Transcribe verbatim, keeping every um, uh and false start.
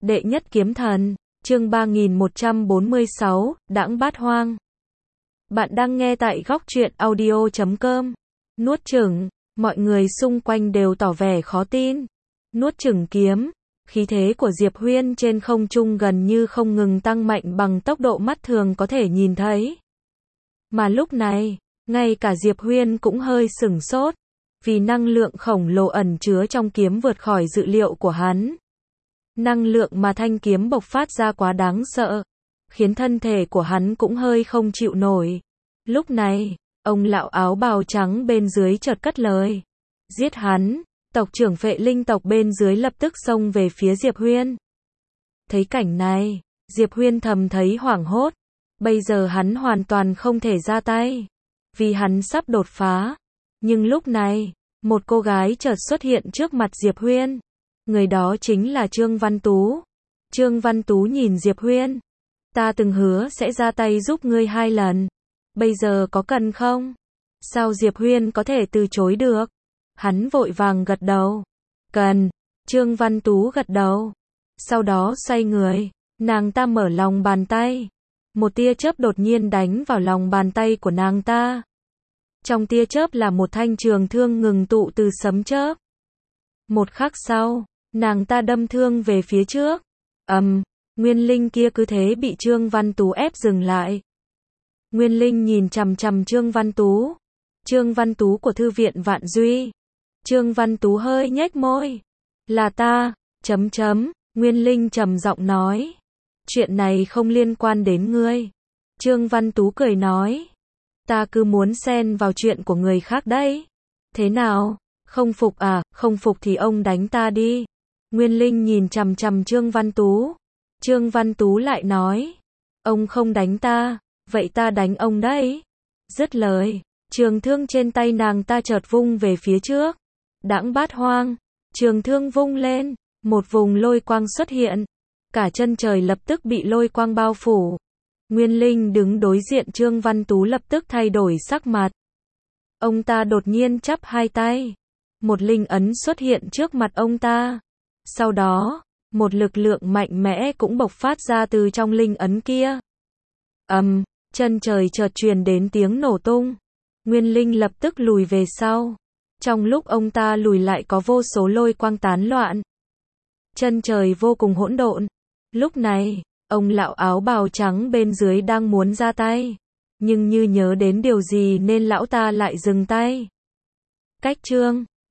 Đệ nhất kiếm thần, chương ba nghìn một trăm bốn mươi sáu, Đãng Bát Hoang. Bạn đang nghe tại góc truyện audio chấm com. Nuốt chửng, mọi người xung quanh đều tỏ vẻ khó tin. Nuốt chửng kiếm, khí thế của Diệp Huyên trên không trung gần như không ngừng tăng mạnh bằng tốc độ mắt thường có thể nhìn thấy. Mà lúc này, ngay cả Diệp Huyên cũng hơi sửng sốt, vì năng lượng khổng lồ ẩn chứa trong kiếm vượt khỏi dự liệu của hắn. Năng lượng mà thanh kiếm bộc phát ra quá đáng sợ, khiến thân thể của hắn cũng hơi không chịu nổi. Lúc này, ông lão áo bào trắng bên dưới chợt cất lời. Giết hắn, tộc trưởng Phệ Linh tộc bên dưới lập tức xông về phía Diệp Huyên. Thấy cảnh này, Diệp Huyên thầm thấy hoảng hốt. Bây giờ hắn hoàn toàn không thể ra tay, vì hắn sắp đột phá. Nhưng lúc này, một cô gái chợt xuất hiện trước mặt Diệp Huyên. Người đó chính là Trương Văn Tú. Trương Văn Tú nhìn Diệp Huyên. Ta từng hứa sẽ ra tay giúp ngươi hai lần. Bây giờ có cần không? Sao Diệp Huyên có thể từ chối được? Hắn vội vàng gật đầu. Cần. Trương Văn Tú gật đầu. Sau đó xoay người. Nàng ta mở lòng bàn tay. Một tia chớp đột nhiên đánh vào lòng bàn tay của nàng ta. Trong tia chớp là một thanh trường thương ngừng tụ từ sấm chớp. Một khắc sau, nàng ta đâm thương về phía trước. Ầm, um, Nguyên Linh kia cứ thế bị Trương Văn Tú ép dừng lại. Nguyên Linh nhìn chằm chằm Trương Văn Tú. Trương Văn Tú của Thư viện Vạn Duy. Trương Văn Tú hơi nhếch môi. Là ta, chấm chấm, Nguyên Linh trầm giọng nói. Chuyện này không liên quan đến ngươi. Trương Văn Tú cười nói. Ta cứ muốn xen vào chuyện của người khác đấy. Thế nào? Không phục à? Không phục thì ông đánh ta đi. Nguyên Linh nhìn chằm chằm Trương Văn Tú. Trương Văn Tú lại nói. Ông không đánh ta, vậy ta đánh ông đấy. Dứt lời, trường thương trên tay nàng ta chợt vung về phía trước. Đãng Bát Hoang. Trường thương vung lên, một vùng lôi quang xuất hiện. Cả chân trời lập tức bị lôi quang bao phủ. Nguyên Linh đứng đối diện Trương Văn Tú lập tức thay đổi sắc mặt. Ông ta đột nhiên chắp hai tay. Một linh ấn xuất hiện trước mặt ông ta. Sau đó, một lực lượng mạnh mẽ cũng bộc phát ra từ trong linh ấn kia. Ầm, um, chân trời chợt truyền đến tiếng nổ tung. Nguyên Linh lập tức lùi về sau. Trong lúc ông ta lùi lại có vô số lôi quang tán loạn. Chân trời vô cùng hỗn độn. Lúc này, ông lão áo bào trắng bên dưới đang muốn ra tay. Nhưng như nhớ đến điều gì nên lão ta lại dừng tay. Cách chương